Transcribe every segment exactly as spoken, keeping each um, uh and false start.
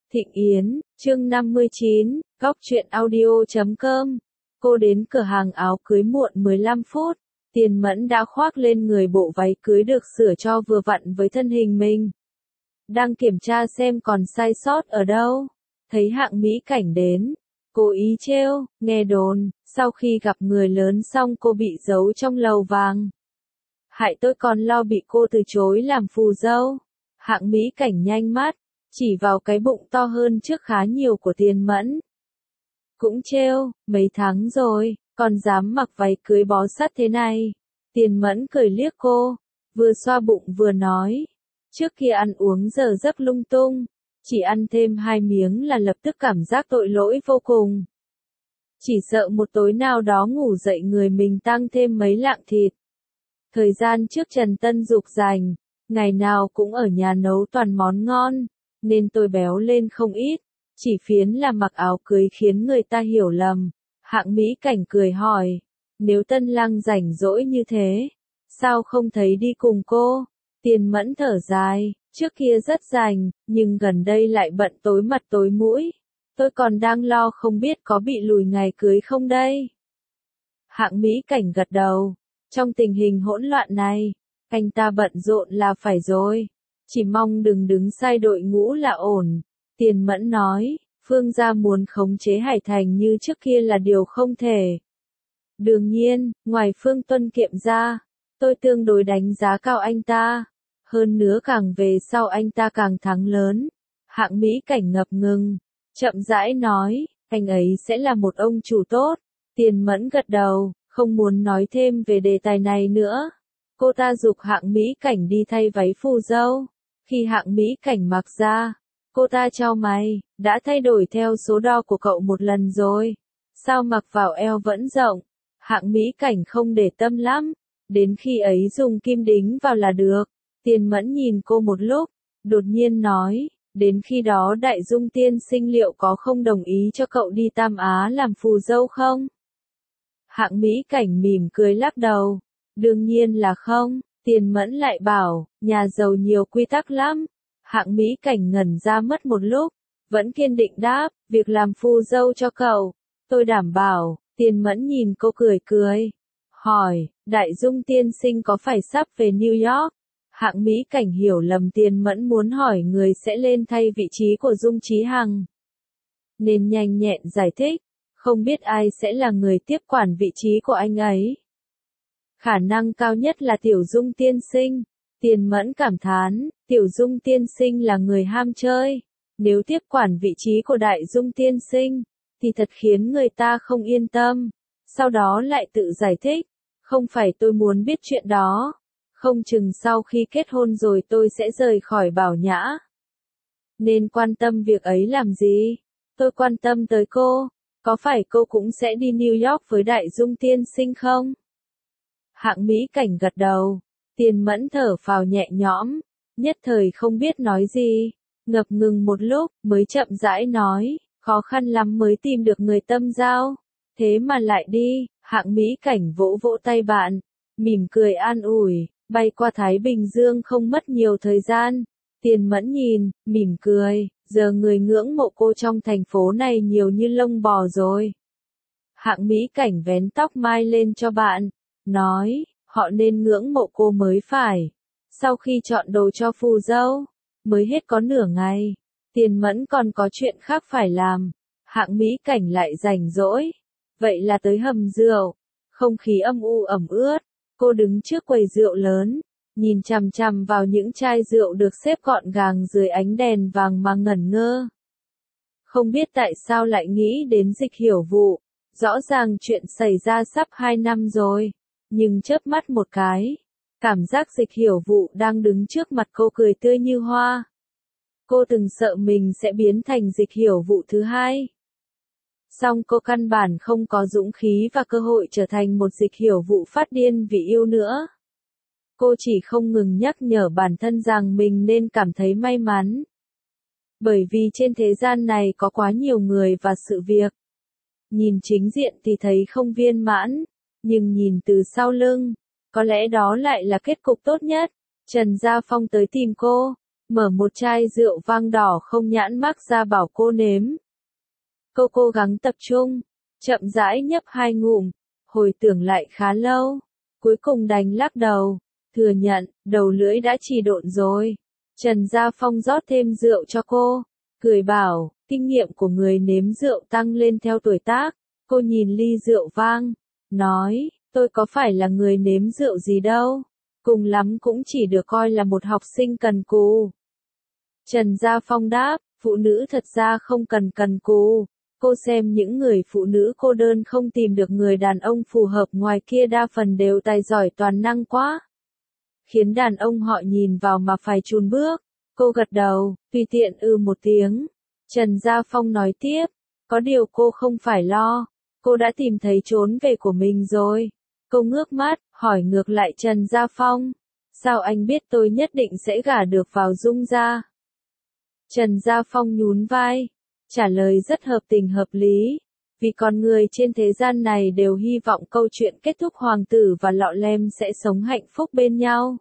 Thịnh Yến, chương năm mươi chín, góc truyện audio chấm com. Cô đến cửa hàng áo cưới muộn mười lăm phút. Tiền Mẫn đã khoác lên người bộ váy cưới được sửa cho vừa vặn với thân hình mình. Đang kiểm tra xem còn sai sót ở đâu. Thấy Hạng Mỹ Cảnh đến. Cố ý trêu, nghe đồn, sau khi gặp người lớn xong cô bị giấu trong lầu vàng. Hại tôi còn lo bị cô từ chối làm phù dâu. Hạng Mỹ Cảnh nhanh mắt, chỉ vào cái bụng to hơn trước khá nhiều của Tiền Mẫn. Cũng trêu, mấy tháng rồi, còn dám mặc váy cưới bó sắt thế này. Tiền Mẫn cười liếc cô, vừa xoa bụng vừa nói. Trước kia ăn uống giờ giấc lung tung, chỉ ăn thêm hai miếng là lập tức cảm giác tội lỗi vô cùng. Chỉ sợ một tối nào đó ngủ dậy người mình tăng thêm mấy lạng thịt. Thời gian trước Trần Tân Dục rảnh, ngày nào cũng ở nhà nấu toàn món ngon, nên tôi béo lên không ít, chỉ phiến là mặc áo cưới khiến người ta hiểu lầm. Hạng Mỹ Cảnh cười hỏi, nếu Tân Lang rảnh rỗi như thế, sao không thấy đi cùng cô? Tiền Mẫn thở dài, trước kia rất rảnh, nhưng gần đây lại bận tối mặt tối mũi. Tôi còn đang lo không biết có bị lùi ngày cưới không đây. Hạng Mỹ Cảnh gật đầu, trong tình hình hỗn loạn này, anh ta bận rộn là phải rồi. Chỉ mong đừng đứng sai đội ngũ là ổn. Tiền Mẫn nói, Phương gia muốn khống chế Hải Thành như trước kia là điều không thể. Đương nhiên, ngoài Phương Tuân Kiệm ra, tôi tương đối đánh giá cao anh ta. Hơn nữa càng về sau anh ta càng thắng lớn. Hạng Mỹ Cảnh ngập ngừng, chậm rãi nói, anh ấy sẽ là một ông chủ tốt. Tiền Mẫn gật đầu, không muốn nói thêm về đề tài này nữa. Cô ta giục Hạng Mỹ Cảnh đi thay váy phù dâu. Khi Hạng Mỹ Cảnh mặc ra, cô ta chau mày, đã thay đổi theo số đo của cậu một lần rồi. Sao mặc vào eo vẫn rộng? Hạng Mỹ Cảnh không để tâm lắm, đến khi ấy dùng kim đính vào là được. Tiền Mẫn nhìn cô một lúc, đột nhiên nói, đến khi đó Đại Dung tiên sinh liệu có không đồng ý cho cậu đi Tam Á làm phù dâu không? Hạng Mỹ Cảnh mỉm cười lắc đầu, đương nhiên là không. Tiền Mẫn lại bảo, nhà giàu nhiều quy tắc lắm. Hạng Mỹ Cảnh ngẩn ra mất một lúc, vẫn kiên định đáp, việc làm phù dâu cho cậu, tôi đảm bảo. Tiền Mẫn nhìn cô cười cười, hỏi, Đại Dung tiên sinh có phải sắp về New York? Hạng Mỹ Cảnh hiểu lầm Tiền Mẫn muốn hỏi người sẽ lên thay vị trí của Dung Chí Hằng, nên nhanh nhẹn giải thích, không biết ai sẽ là người tiếp quản vị trí của anh ấy. Khả năng cao nhất là Tiểu Dung tiên sinh. Tiền Mẫn cảm thán, Tiểu Dung tiên sinh là người ham chơi. Nếu tiếp quản vị trí của Đại Dung tiên sinh, thì thật khiến người ta không yên tâm. Sau đó lại tự giải thích, không phải tôi muốn biết chuyện đó. Không chừng sau khi kết hôn rồi tôi sẽ rời khỏi Bảo Nhã. Nên quan tâm việc ấy làm gì? Tôi quan tâm tới cô. Có phải cô cũng sẽ đi New York với Đại Dung tiên sinh không? Hạng Mỹ Cảnh gật đầu, Tiền Mẫn thở phào nhẹ nhõm, nhất thời không biết nói gì, ngập ngừng một lúc, mới chậm rãi nói, khó khăn lắm mới tìm được người tâm giao, thế mà lại đi. Hạng Mỹ Cảnh vỗ vỗ tay bạn, mỉm cười an ủi, bay qua Thái Bình Dương không mất nhiều thời gian. Tiền Mẫn nhìn, mỉm cười, giờ người ngưỡng mộ cô trong thành phố này nhiều như lông bò rồi. Hạng Mỹ Cảnh vén tóc mai lên cho bạn, nói, họ nên ngưỡng mộ cô mới phải. Sau khi chọn đồ cho phù dâu, mới hết có nửa ngày, Tiền Mẫn còn có chuyện khác phải làm. Hạng Mỹ Cảnh lại rảnh rỗi, vậy là tới hầm rượu, không khí âm u ẩm ướt. Cô đứng trước quầy rượu lớn, nhìn chằm chằm vào những chai rượu được xếp gọn gàng dưới ánh đèn vàng mà ngẩn ngơ. Không biết tại sao lại nghĩ đến Dịch Hiểu Vụ, rõ ràng chuyện xảy ra sắp hai năm rồi. Nhưng chớp mắt một cái, cảm giác Dịch Hiểu Vụ đang đứng trước mặt cô cười tươi như hoa. Cô từng sợ mình sẽ biến thành Dịch Hiểu Vụ thứ hai. Song cô căn bản không có dũng khí và cơ hội trở thành một Dịch Hiểu Vụ phát điên vì yêu nữa. Cô chỉ không ngừng nhắc nhở bản thân rằng mình nên cảm thấy may mắn. Bởi vì trên thế gian này có quá nhiều người và sự việc. Nhìn chính diện thì thấy không viên mãn. Nhưng nhìn từ sau lưng, có lẽ đó lại là kết cục tốt nhất. Trần Gia Phong tới tìm cô, mở một chai rượu vang đỏ không nhãn mác ra bảo cô nếm. Cô cố gắng tập trung, chậm rãi nhấp hai ngụm, hồi tưởng lại khá lâu, cuối cùng đành lắc đầu, thừa nhận, đầu lưỡi đã trì độn rồi. Trần Gia Phong rót thêm rượu cho cô, cười bảo, kinh nghiệm của người nếm rượu tăng lên theo tuổi tác. Cô nhìn ly rượu vang, nói, tôi có phải là người nếm rượu gì đâu, cùng lắm cũng chỉ được coi là một học sinh cần cù. Trần Gia Phong đáp, phụ nữ thật ra không cần cần cù. Cô xem những người phụ nữ cô đơn không tìm được người đàn ông phù hợp ngoài kia đa phần đều tài giỏi toàn năng quá. Khiến đàn ông họ nhìn vào mà phải chùn bước. Cô gật đầu, tùy tiện ư một tiếng. Trần Gia Phong nói tiếp, có điều cô không phải lo. Cô đã tìm thấy trốn về của mình rồi. Cô ngước mắt, hỏi ngược lại Trần Gia Phong. Sao anh biết tôi nhất định sẽ gả được vào Dung gia? Trần Gia Phong nhún vai. Trả lời rất hợp tình hợp lý. Vì con người trên thế gian này đều hy vọng câu chuyện kết thúc hoàng tử và lọ lem sẽ sống hạnh phúc bên nhau.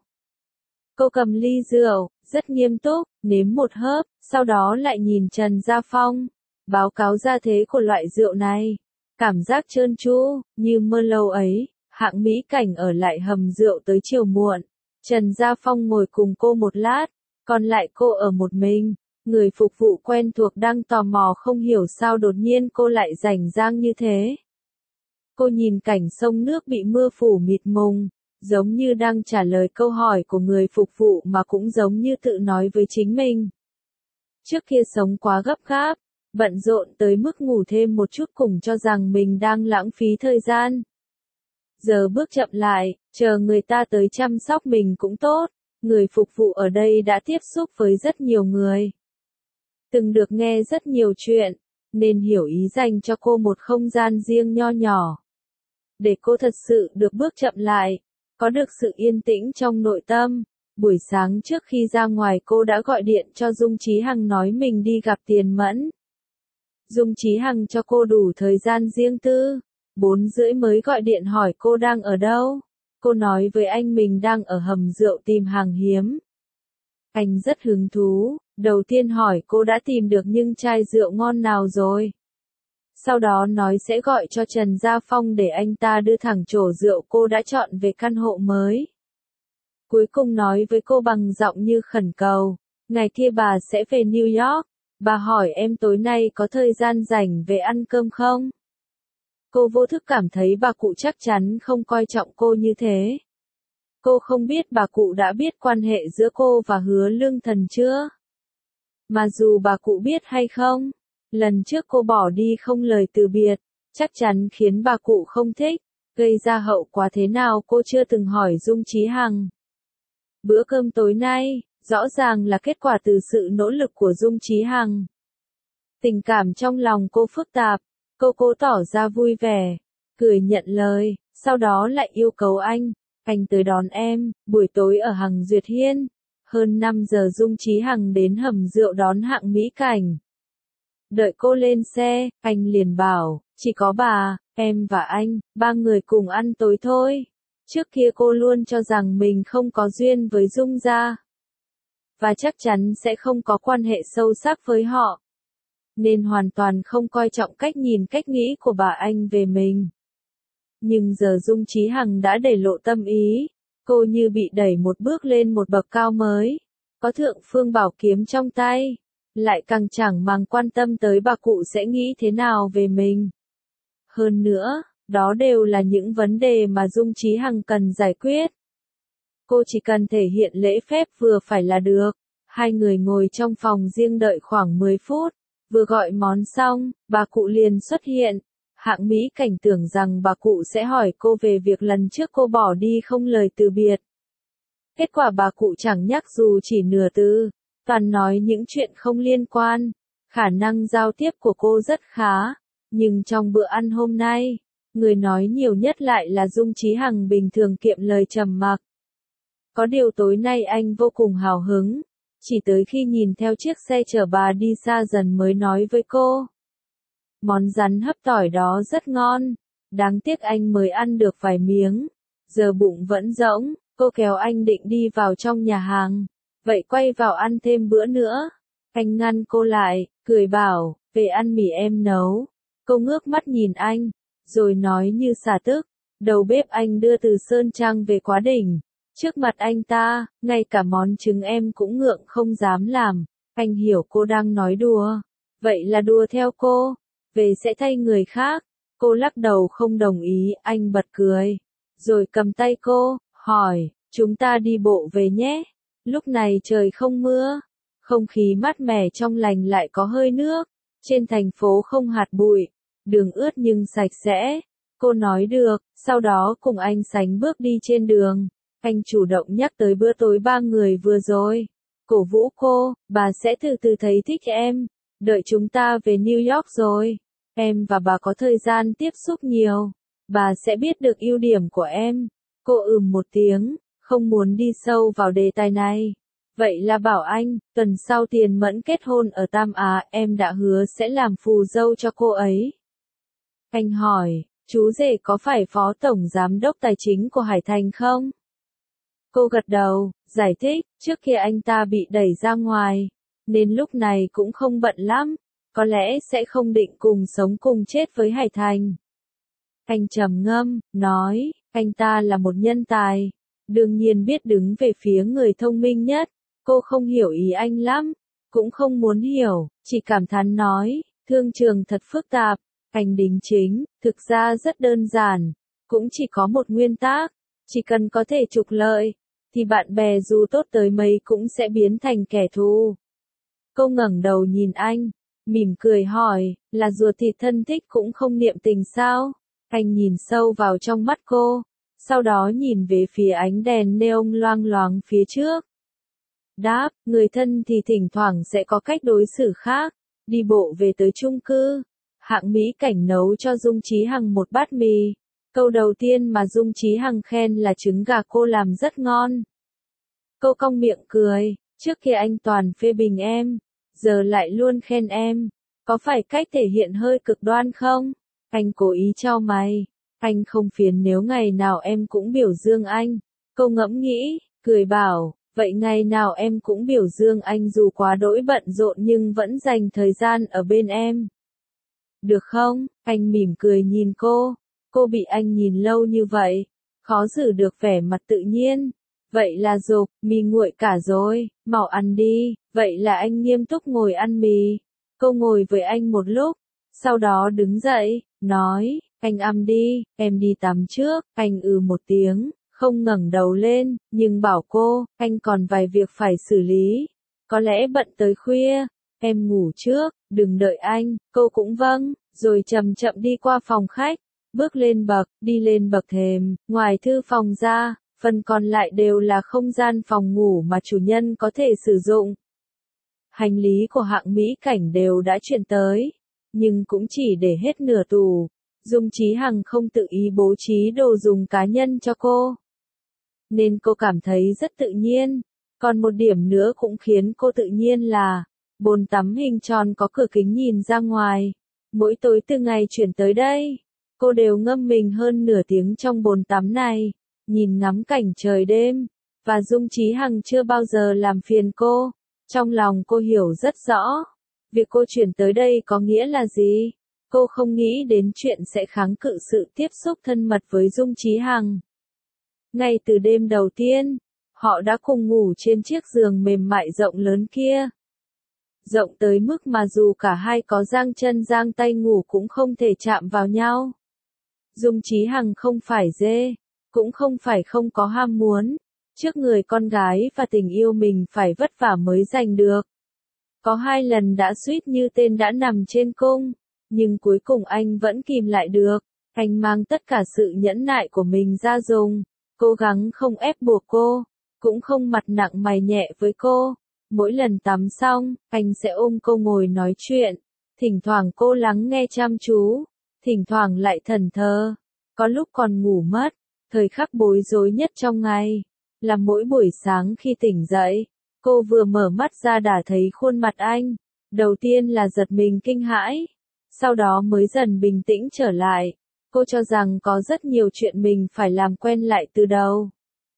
Cô cầm ly rượu, rất nghiêm túc, nếm một hớp, sau đó lại nhìn Trần Gia Phong. Báo cáo gia thế của loại rượu này. Cảm giác trơn tru, như mơ lâu ấy, hạng mỹ cảnh ở lại hầm rượu tới chiều muộn. Trần Gia Phong ngồi cùng cô một lát, còn lại cô ở một mình. Người phục vụ quen thuộc đang tò mò không hiểu sao đột nhiên cô lại rảnh rang như thế. Cô nhìn cảnh sông nước bị mưa phủ mịt mùng, giống như đang trả lời câu hỏi của người phục vụ mà cũng giống như tự nói với chính mình. Trước kia sống quá gấp gáp, bận rộn tới mức ngủ thêm một chút cùng cho rằng mình đang lãng phí thời gian. Giờ bước chậm lại, chờ người ta tới chăm sóc mình cũng tốt. Người phục vụ ở đây đã tiếp xúc với rất nhiều người. Từng được nghe rất nhiều chuyện, nên hiểu ý dành cho cô một không gian riêng nho nhỏ. Để cô thật sự được bước chậm lại, có được sự yên tĩnh trong nội tâm. Buổi sáng trước khi ra ngoài cô đã gọi điện cho Dung Chí Hằng nói mình đi gặp Tiền Mẫn. Dung Chí Hằng cho cô đủ thời gian riêng tư. Bốn rưỡi mới gọi điện hỏi cô đang ở đâu. Cô nói với anh mình đang ở hầm rượu tìm hàng hiếm. Anh rất hứng thú, đầu tiên hỏi cô đã tìm được những chai rượu ngon nào rồi. Sau đó nói sẽ gọi cho Trần Gia Phong để anh ta đưa thẳng chổ rượu cô đã chọn về căn hộ mới. Cuối cùng nói với cô bằng giọng như khẩn cầu, ngày kia bà sẽ về New York, bà hỏi em tối nay có thời gian rảnh về ăn cơm không? Cô vô thức cảm thấy bà cụ chắc chắn không coi trọng cô như thế. Cô không biết bà cụ đã biết quan hệ giữa cô và Hứa Lương Thần chưa? Mà dù bà cụ biết hay không, lần trước cô bỏ đi không lời từ biệt, chắc chắn khiến bà cụ không thích, gây ra hậu quả thế nào cô chưa từng hỏi Dung Chí Hằng. Bữa cơm tối nay, rõ ràng là kết quả từ sự nỗ lực của Dung Chí Hằng. Tình cảm trong lòng cô phức tạp, cô cố tỏ ra vui vẻ, cười nhận lời, sau đó lại yêu cầu anh, anh tới đón em, buổi tối ở Hằng Duyệt Hiên. Hơn năm giờ Dung Chí Hằng đến hầm rượu đón hạng mỹ cảnh. Đợi cô lên xe, anh liền bảo, chỉ có bà, em và anh, ba người cùng ăn tối thôi. Trước kia cô luôn cho rằng mình không có duyên với Dung gia. Và chắc chắn sẽ không có quan hệ sâu sắc với họ. Nên hoàn toàn không coi trọng cách nhìn cách nghĩ của bà anh về mình. Nhưng giờ Dung Chí Hằng đã để lộ tâm ý. Cô như bị đẩy một bước lên một bậc cao mới. Có thượng phương bảo kiếm trong tay. Lại càng chẳng mang quan tâm tới bà cụ sẽ nghĩ thế nào về mình. Hơn nữa, đó đều là những vấn đề mà Dung Chí Hằng cần giải quyết. Cô chỉ cần thể hiện lễ phép vừa phải là được. Hai người ngồi trong phòng riêng đợi khoảng mười phút. Vừa gọi món xong, bà cụ liền xuất hiện. Hạng mỹ cảnh tưởng rằng bà cụ sẽ hỏi cô về việc lần trước cô bỏ đi không lời từ biệt. Kết quả bà cụ chẳng nhắc dù chỉ nửa từ, toàn nói những chuyện không liên quan. Khả năng giao tiếp của cô rất khá, nhưng trong bữa ăn hôm nay, người nói nhiều nhất lại là Dung Chí Hằng bình thường kiệm lời trầm mặc. Có điều tối nay anh vô cùng hào hứng, chỉ tới khi nhìn theo chiếc xe chở bà đi xa dần mới nói với cô. Món rắn hấp tỏi đó rất ngon, đáng tiếc anh mới ăn được vài miếng, giờ bụng vẫn rỗng, cô kéo anh định đi vào trong nhà hàng. vậy quay vào ăn thêm bữa nữa. Anh ngăn cô lại, cười bảo, về ăn mì em nấu. Cô ngước mắt nhìn anh, rồi nói như xả tức, đầu bếp anh đưa từ Sơn Trăng về quá đỉnh. Trước mặt anh ta, ngay cả món trứng em cũng ngượng không dám làm. Anh hiểu cô đang nói đùa. Vậy là đùa theo cô. Về sẽ thay người khác. Cô lắc đầu không đồng ý, anh bật cười. Rồi cầm tay cô, hỏi, chúng ta đi bộ về nhé. Lúc này trời không mưa. Không khí mát mẻ trong lành lại có hơi nước. Trên thành phố không hạt bụi. Đường ướt nhưng sạch sẽ. Cô nói được, sau đó cùng anh sánh bước đi trên đường. Anh chủ động nhắc tới bữa tối ba người vừa rồi. Cổ vũ cô, bà sẽ từ từ thấy thích em. Đợi chúng ta về New York rồi. Em và bà có thời gian tiếp xúc nhiều. Bà sẽ biết được ưu điểm của em. Cô ừm một tiếng, không muốn đi sâu vào đề tài này. Vậy là bảo anh, tuần sau Tiền Mẫn kết hôn ở Tam Á, em đã hứa sẽ làm phù dâu cho cô ấy. Anh hỏi, chú rể có phải phó tổng giám đốc tài chính của Hải Thành không? Cô gật đầu, giải thích, trước kia anh ta bị đẩy ra ngoài, nên lúc này cũng không bận lắm, có lẽ sẽ không định cùng sống cùng chết với Hải Thành. Anh trầm ngâm, nói, anh ta là một nhân tài, đương nhiên biết đứng về phía người thông minh nhất. Cô không hiểu ý anh lắm, cũng không muốn hiểu, chỉ cảm thán nói, thương trường thật phức tạp, anh đính chính, thực ra rất đơn giản, cũng chỉ có một nguyên tắc, chỉ cần có thể trục lợi, thì bạn bè dù tốt tới mấy cũng sẽ biến thành kẻ thù. Cô ngẩng đầu nhìn anh, mỉm cười hỏi, là ruột thịt thân thích cũng không niệm tình sao? Anh nhìn sâu vào trong mắt cô, sau đó nhìn về phía ánh đèn neon loang loáng phía trước. Đáp, người thân thì thỉnh thoảng sẽ có cách đối xử khác, đi bộ về tới chung cư. Hạng Mỹ Cảnh nấu cho Dung Chí Hằng một bát mì. Câu đầu tiên mà Dung Chí Hằng khen là trứng gà cô làm rất ngon. Cô cong miệng cười, trước kia anh toàn phê bình em, giờ lại luôn khen em. Có phải cách thể hiện hơi cực đoan không? Anh cố ý chau mày. Anh không phiền nếu ngày nào em cũng biểu dương anh. Cô ngẫm nghĩ, cười bảo, vậy ngày nào em cũng biểu dương anh dù quá đỗi bận rộn nhưng vẫn dành thời gian ở bên em. Được không? Anh mỉm cười nhìn cô. Cô bị anh nhìn lâu như vậy, khó giữ được vẻ mặt tự nhiên. Vậy là dục, mì nguội cả rồi, mau ăn đi. Vậy là anh nghiêm túc ngồi ăn mì. Cô ngồi với anh một lúc, sau đó đứng dậy, nói, anh ăn đi, em đi tắm trước. Anh ừ một tiếng, không ngẩng đầu lên, nhưng bảo cô, anh còn vài việc phải xử lý. Có lẽ bận tới khuya, em ngủ trước, đừng đợi anh. Cô cũng vâng, rồi chậm chậm đi qua phòng khách, bước lên bậc, đi lên bậc thềm, ngoài thư phòng ra, phần còn lại đều là không gian phòng ngủ mà chủ nhân có thể sử dụng. Hành lý của Hạng Mỹ Cảnh đều đã chuyển tới, nhưng cũng chỉ để hết nửa tủ. Dung Chí Hằng không tự ý bố trí đồ dùng cá nhân cho cô, nên cô cảm thấy rất tự nhiên. Còn một điểm nữa cũng khiến cô tự nhiên là, bồn tắm hình tròn có cửa kính nhìn ra ngoài. Mỗi tối từ ngày chuyển tới đây, cô đều ngâm mình hơn nửa tiếng trong bồn tắm này, nhìn ngắm cảnh trời đêm, và Dung Chí Hằng chưa bao giờ làm phiền cô. Trong lòng cô hiểu rất rõ, việc cô chuyển tới đây có nghĩa là gì. Cô không nghĩ đến chuyện sẽ kháng cự sự tiếp xúc thân mật với Dung Chí Hằng. Ngay từ đêm đầu tiên, họ đã cùng ngủ trên chiếc giường mềm mại rộng lớn kia. Rộng tới mức mà dù cả hai có giang chân giang tay ngủ cũng không thể chạm vào nhau. Dung Chí Hằng không phải dê, cũng không phải không có ham muốn, trước người con gái và tình yêu mình phải vất vả mới giành được. Có hai lần đã suýt như tên đã nằm trên cung, nhưng cuối cùng anh vẫn kìm lại được. Anh mang tất cả sự nhẫn nại của mình ra dùng, cố gắng không ép buộc cô, cũng không mặt nặng mày nhẹ với cô. Mỗi lần tắm xong, anh sẽ ôm cô ngồi nói chuyện, thỉnh thoảng cô lắng nghe chăm chú, thỉnh thoảng lại thẫn thờ, có lúc còn ngủ mất. Thời khắc bối rối nhất trong ngày, là mỗi buổi sáng khi tỉnh dậy, cô vừa mở mắt ra đã thấy khuôn mặt anh. Đầu tiên là giật mình kinh hãi, sau đó mới dần bình tĩnh trở lại. Cô cho rằng có rất nhiều chuyện mình phải làm quen lại từ đầu.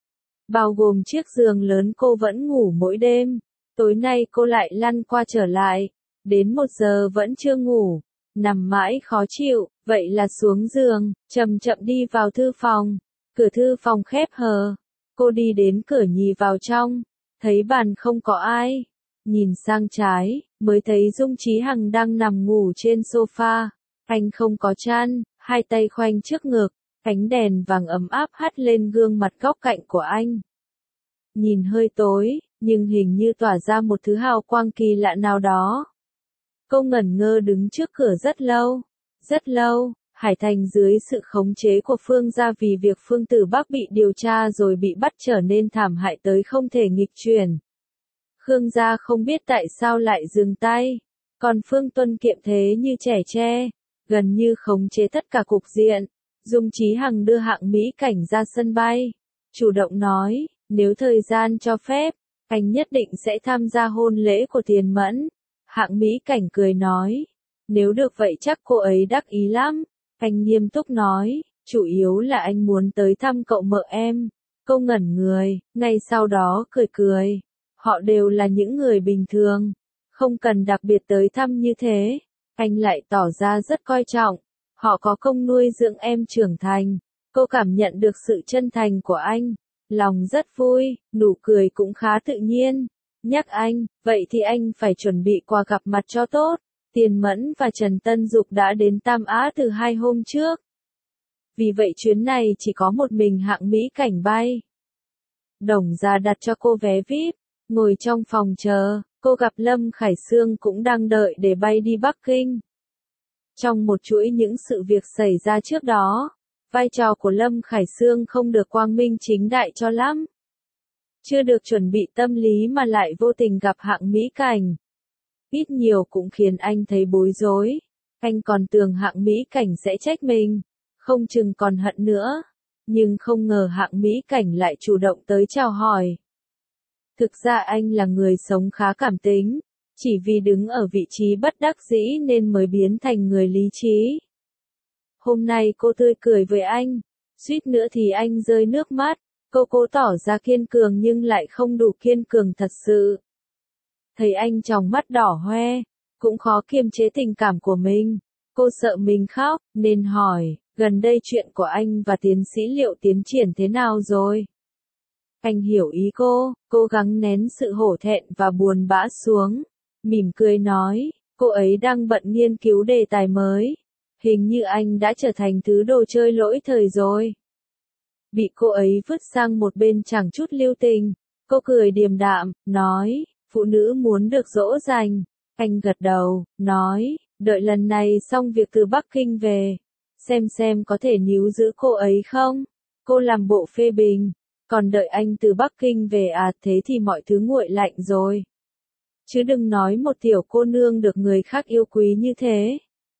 bao gồm chiếc giường lớn cô vẫn ngủ mỗi đêm. Tối nay cô lại lăn qua trở lại, đến một giờ vẫn chưa ngủ, nằm mãi khó chịu, vậy là xuống giường, chậm chậm đi vào thư phòng. Cửa thư phòng khép hờ, cô đi đến cửa nhì vào trong, thấy bàn không có ai. Nhìn sang trái, mới thấy Dung Chí Hằng đang nằm ngủ trên sofa. Anh không có chăn, hai tay khoanh trước ngực, ánh đèn vàng ấm áp hắt lên gương mặt góc cạnh của anh. Nhìn hơi tối, nhưng hình như tỏa ra một thứ hào quang kỳ lạ nào đó. Cô ngẩn ngơ đứng trước cửa rất lâu, rất lâu. Hải Thành dưới sự khống chế của Phương gia vì việc Phương Tử Bắc bị điều tra rồi bị bắt trở nên thảm hại tới không thể nghịch chuyển. Khương gia không biết tại sao lại dừng tay, còn Phương Tuân kiệm thế như trẻ tre, gần như khống chế tất cả cục diện. Dung Chí Hằng đưa Hạng Mỹ Cảnh ra sân bay, chủ động nói, nếu thời gian cho phép, anh nhất định sẽ tham gia hôn lễ của Tiền Mẫn. Hạng Mỹ Cảnh cười nói, nếu được vậy chắc cô ấy đắc ý lắm. Anh nghiêm túc nói, chủ yếu là anh muốn tới thăm cậu mợ em. Cô ngẩn người, ngay sau đó cười cười. Họ đều là những người bình thường, không cần đặc biệt tới thăm như thế. Anh lại tỏ ra rất coi trọng. Họ có công nuôi dưỡng em trưởng thành. Cô cảm nhận được sự chân thành của anh. Lòng rất vui, nụ cười cũng khá tự nhiên. Nhắc anh, vậy thì anh phải chuẩn bị quà gặp mặt cho tốt. Tiền Mẫn và Trần Tân Dục đã đến Tam Á từ hai hôm trước. Vì vậy chuyến này chỉ có một mình Hạng Mỹ Cảnh bay. Đồng gia đặt cho cô vé vi ai pi, ngồi trong phòng chờ, cô gặp Lâm Khải Sương cũng đang đợi để bay đi Bắc Kinh. Trong một chuỗi những sự việc xảy ra trước đó, vai trò của Lâm Khải Sương không được quang minh chính đại cho lắm. Chưa được chuẩn bị tâm lý mà lại vô tình gặp Hạng Mỹ Cảnh. Ít nhiều cũng khiến anh thấy bối rối. Anh còn tưởng Hạng Mỹ Cảnh sẽ trách mình, không chừng còn hận nữa. Nhưng không ngờ Hạng Mỹ Cảnh lại chủ động tới chào hỏi. Thực ra anh là người sống khá cảm tính, chỉ vì đứng ở vị trí bất đắc dĩ nên mới biến thành người lý trí. Hôm nay cô tươi cười với anh, suýt nữa thì anh rơi nước mắt. Cô cố tỏ ra kiên cường nhưng lại không đủ kiên cường thật sự. Thấy anh tròng mắt đỏ hoe, cũng khó kiềm chế tình cảm của mình. Cô sợ mình khóc, nên hỏi, gần đây chuyện của anh và tiến sĩ Liệu tiến triển thế nào rồi? Anh hiểu ý cô, cố gắng nén sự hổ thẹn và buồn bã xuống. Mỉm cười nói, cô ấy đang bận nghiên cứu đề tài mới. Hình như anh đã trở thành thứ đồ chơi lỗi thời rồi. Bị cô ấy vứt sang một bên chẳng chút lưu tình. Cô cười điềm đạm, nói, phụ nữ muốn được dỗ dành. Anh gật đầu, nói, đợi lần này xong việc từ Bắc Kinh về. Xem xem có thể níu giữ cô ấy không? Cô làm bộ phê bình. Còn đợi anh từ Bắc Kinh về à, thế thì mọi thứ nguội lạnh rồi. Chứ đừng nói một tiểu cô nương được người khác yêu quý như thế.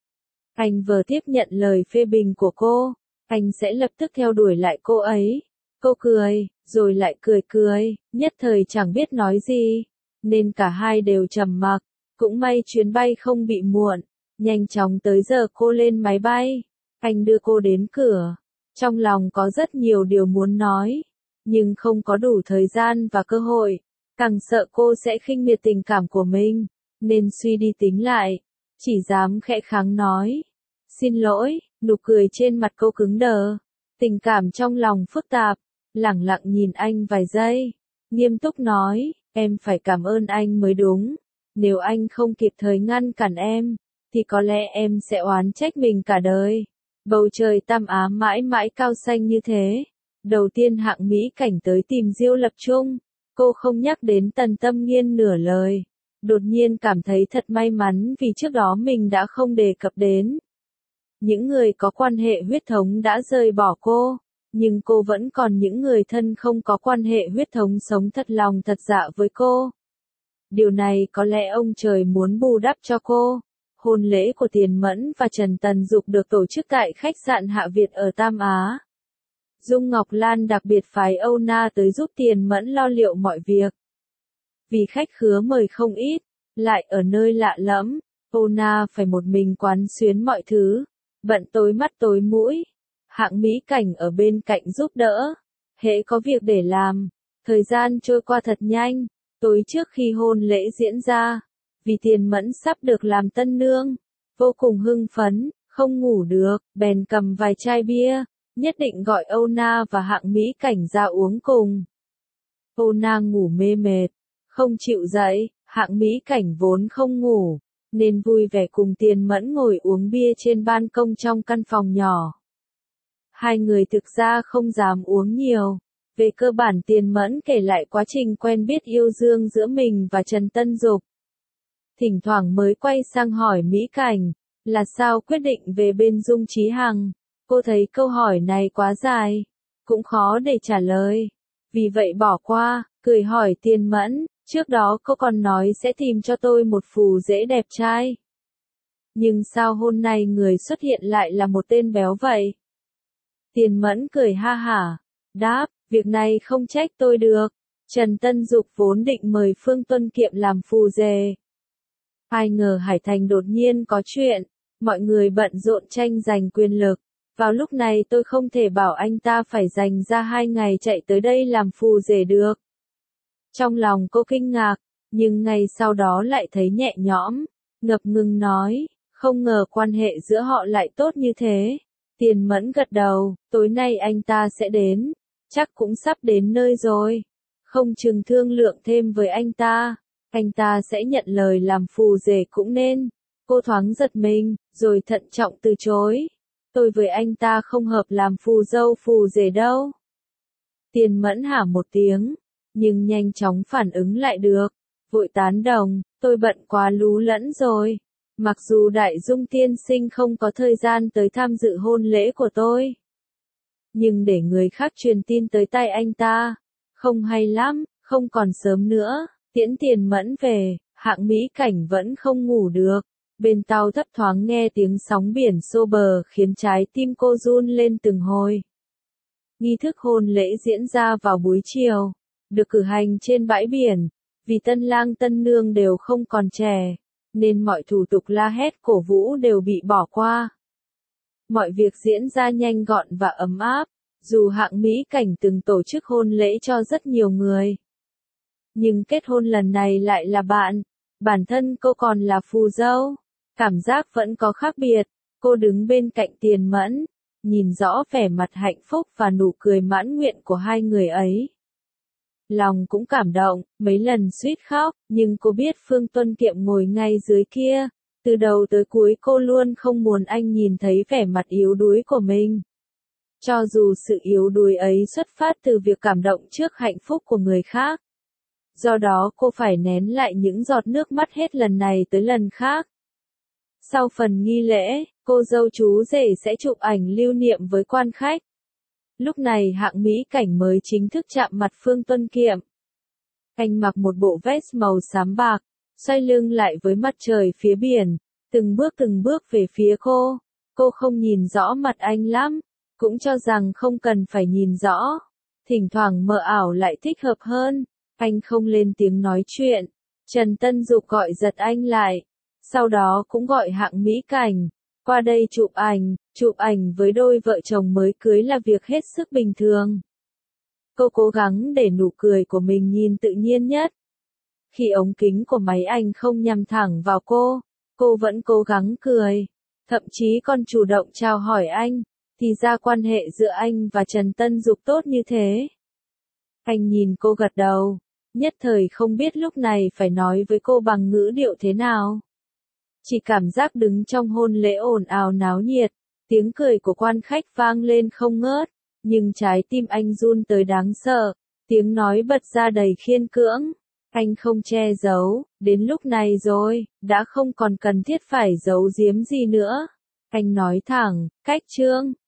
Anh vừa tiếp nhận lời phê bình của cô, anh sẽ lập tức theo đuổi lại cô ấy. Cô cười, rồi lại cười cười, nhất thời chẳng biết nói gì, nên cả hai đều trầm mặc. Cũng may chuyến bay không bị muộn, nhanh chóng tới giờ cô lên máy bay. Anh đưa cô đến cửa, trong lòng có rất nhiều điều muốn nói, nhưng không có đủ thời gian và cơ hội, càng sợ cô sẽ khinh miệt tình cảm của mình, nên suy đi tính lại, chỉ dám khẽ kháng nói. Xin lỗi, nụ cười trên mặt cô cứng đờ, tình cảm trong lòng phức tạp, lẳng lặng nhìn anh vài giây, nghiêm túc nói, em phải cảm ơn anh mới đúng, nếu anh không kịp thời ngăn cản em, thì có lẽ em sẽ oán trách mình cả đời. Bầu trời Tam Á mãi mãi cao xanh như thế. Đầu tiên Hạng Mỹ Cảnh tới tìm Diêu Lập Trung, cô không nhắc đến Tần Tâm Nghiên nửa lời. Đột nhiên cảm thấy thật may mắn vì trước đó mình đã không đề cập đến. Những người có quan hệ huyết thống đã rời bỏ cô, nhưng cô vẫn còn những người thân không có quan hệ huyết thống sống thật lòng thật dạ với cô. Điều này có lẽ ông trời muốn bù đắp cho cô. Hôn lễ của Tiền Mẫn và Trần Tần Dục được tổ chức tại khách sạn Hạ Việt ở Tam Á. Dung Ngọc Lan đặc biệt phái Âu Na tới giúp Tiền Mẫn lo liệu mọi việc. Vì khách khứa mời không ít, lại ở nơi lạ lẫm, Âu Na phải một mình quán xuyến mọi thứ, bận tối mắt tối mũi. Hạng Mỹ Cảnh ở bên cạnh giúp đỡ, hễ có việc để làm, Thời gian trôi qua thật nhanh, tối trước khi hôn lễ diễn ra, vì Tiền Mẫn sắp được làm tân nương, vô cùng hưng phấn, không ngủ được, bèn cầm vài chai bia, nhất định gọi Âu Na và Hạng Mỹ Cảnh ra uống cùng. Âu Na ngủ mê mệt, không chịu dậy, Hạng Mỹ Cảnh vốn không ngủ, nên vui vẻ cùng Tiền Mẫn ngồi uống bia trên ban công trong căn phòng nhỏ. Hai người thực ra không dám uống nhiều. Về cơ bản Tiền Mẫn kể lại quá trình quen biết yêu đương giữa mình và Trần Tân Dục. Thỉnh thoảng mới quay sang hỏi Mỹ Cảnh, là sao quyết định về bên Dung Chí Hằng. Cô thấy câu hỏi này quá dài, cũng khó để trả lời. Vì vậy bỏ qua, cười hỏi Tiền Mẫn, trước đó cô còn nói sẽ tìm cho tôi một phù rể đẹp trai. Nhưng sao hôm nay người xuất hiện lại là một tên béo vậy? Tiền Mẫn cười ha hả, đáp, việc này không trách tôi được. Trần Tân Dục vốn định mời Phương Tuân Kiệm làm phù rể. Ai ngờ Hải Thành đột nhiên có chuyện, mọi người bận rộn tranh giành quyền lực. Vào lúc này tôi không thể bảo anh ta phải dành ra hai ngày chạy tới đây làm phù rể được. Trong lòng cô kinh ngạc, nhưng ngay sau đó lại thấy nhẹ nhõm, ngập ngừng nói, không ngờ quan hệ giữa họ lại tốt như thế. Tiền Mẫn gật đầu, tối nay anh ta sẽ đến, chắc cũng sắp đến nơi rồi. Không chừng thương lượng thêm với anh ta, anh ta sẽ nhận lời làm phù rể cũng nên. Cô thoáng giật mình, rồi thận trọng từ chối. Tôi với anh ta không hợp làm phù dâu phù rể đâu. Tiền Mẫn hả một tiếng, nhưng nhanh chóng phản ứng lại được, vội tán đồng, tôi bận quá lú lẫn rồi. Mặc dù Đại Dung tiên sinh không có thời gian tới tham dự hôn lễ của tôi, nhưng để người khác truyền tin tới tay anh ta, không hay lắm, không còn sớm nữa. Tiễn Tiền Mẫn về, Hạng Mỹ Cảnh vẫn không ngủ được. Bên tàu thấp thoáng nghe tiếng sóng biển xô bờ khiến trái tim cô run lên từng hồi. Nghi thức hôn lễ diễn ra vào buổi chiều, được cử hành trên bãi biển. Vì tân lang tân nương đều không còn trẻ, nên mọi thủ tục la hét cổ vũ đều bị bỏ qua. Mọi việc diễn ra nhanh gọn và ấm áp, dù Hạng Mỹ Cảnh từng tổ chức hôn lễ cho rất nhiều người. Nhưng kết hôn lần này lại là bạn, bản thân cô còn là phù dâu. Cảm giác vẫn có khác biệt, cô đứng bên cạnh Tiền Mẫn, nhìn rõ vẻ mặt hạnh phúc và nụ cười mãn nguyện của hai người ấy. Lòng cũng cảm động, mấy lần suýt khóc, nhưng cô biết Phương Tuân Kiệm ngồi ngay dưới kia, từ đầu tới cuối cô luôn không muốn anh nhìn thấy vẻ mặt yếu đuối của mình. Cho dù sự yếu đuối ấy xuất phát từ việc cảm động trước hạnh phúc của người khác. Do đó cô phải nén lại những giọt nước mắt hết lần này tới lần khác. Sau phần nghi lễ, cô dâu chú rể sẽ chụp ảnh lưu niệm với quan khách. Lúc này Hạng Mỹ Cảnh mới chính thức chạm mặt Phương Tuân Kiệm. Anh mặc một bộ vest màu xám bạc, xoay lưng lại với mặt trời phía biển, từng bước từng bước về phía cô. Cô không nhìn rõ mặt anh lắm, cũng cho rằng không cần phải nhìn rõ. Thỉnh thoảng mờ ảo lại thích hợp hơn. Anh không lên tiếng nói chuyện. Trần Tân Dục gọi giật anh lại. Sau đó cũng gọi Hạng Mỹ Cảnh. Qua đây chụp ảnh, chụp ảnh với đôi vợ chồng mới cưới là việc hết sức bình thường. Cô cố gắng để nụ cười của mình nhìn tự nhiên nhất. Khi ống kính của máy ảnh không nhắm thẳng vào cô, cô vẫn cố gắng cười. Thậm chí còn chủ động chào hỏi anh. Thì ra quan hệ giữa anh và Trần Tân Dục tốt như thế. Anh nhìn cô gật đầu. Nhất thời không biết lúc này phải nói với cô bằng ngữ điệu thế nào. Chỉ cảm giác đứng trong hôn lễ ồn ào náo nhiệt, tiếng cười của quan khách vang lên không ngớt, nhưng trái tim anh run tới đáng sợ, tiếng nói bật ra đầy khiên cưỡng. Anh không che giấu, đến lúc này rồi, đã không còn cần thiết phải giấu giếm gì nữa. Anh nói thẳng, cách trương,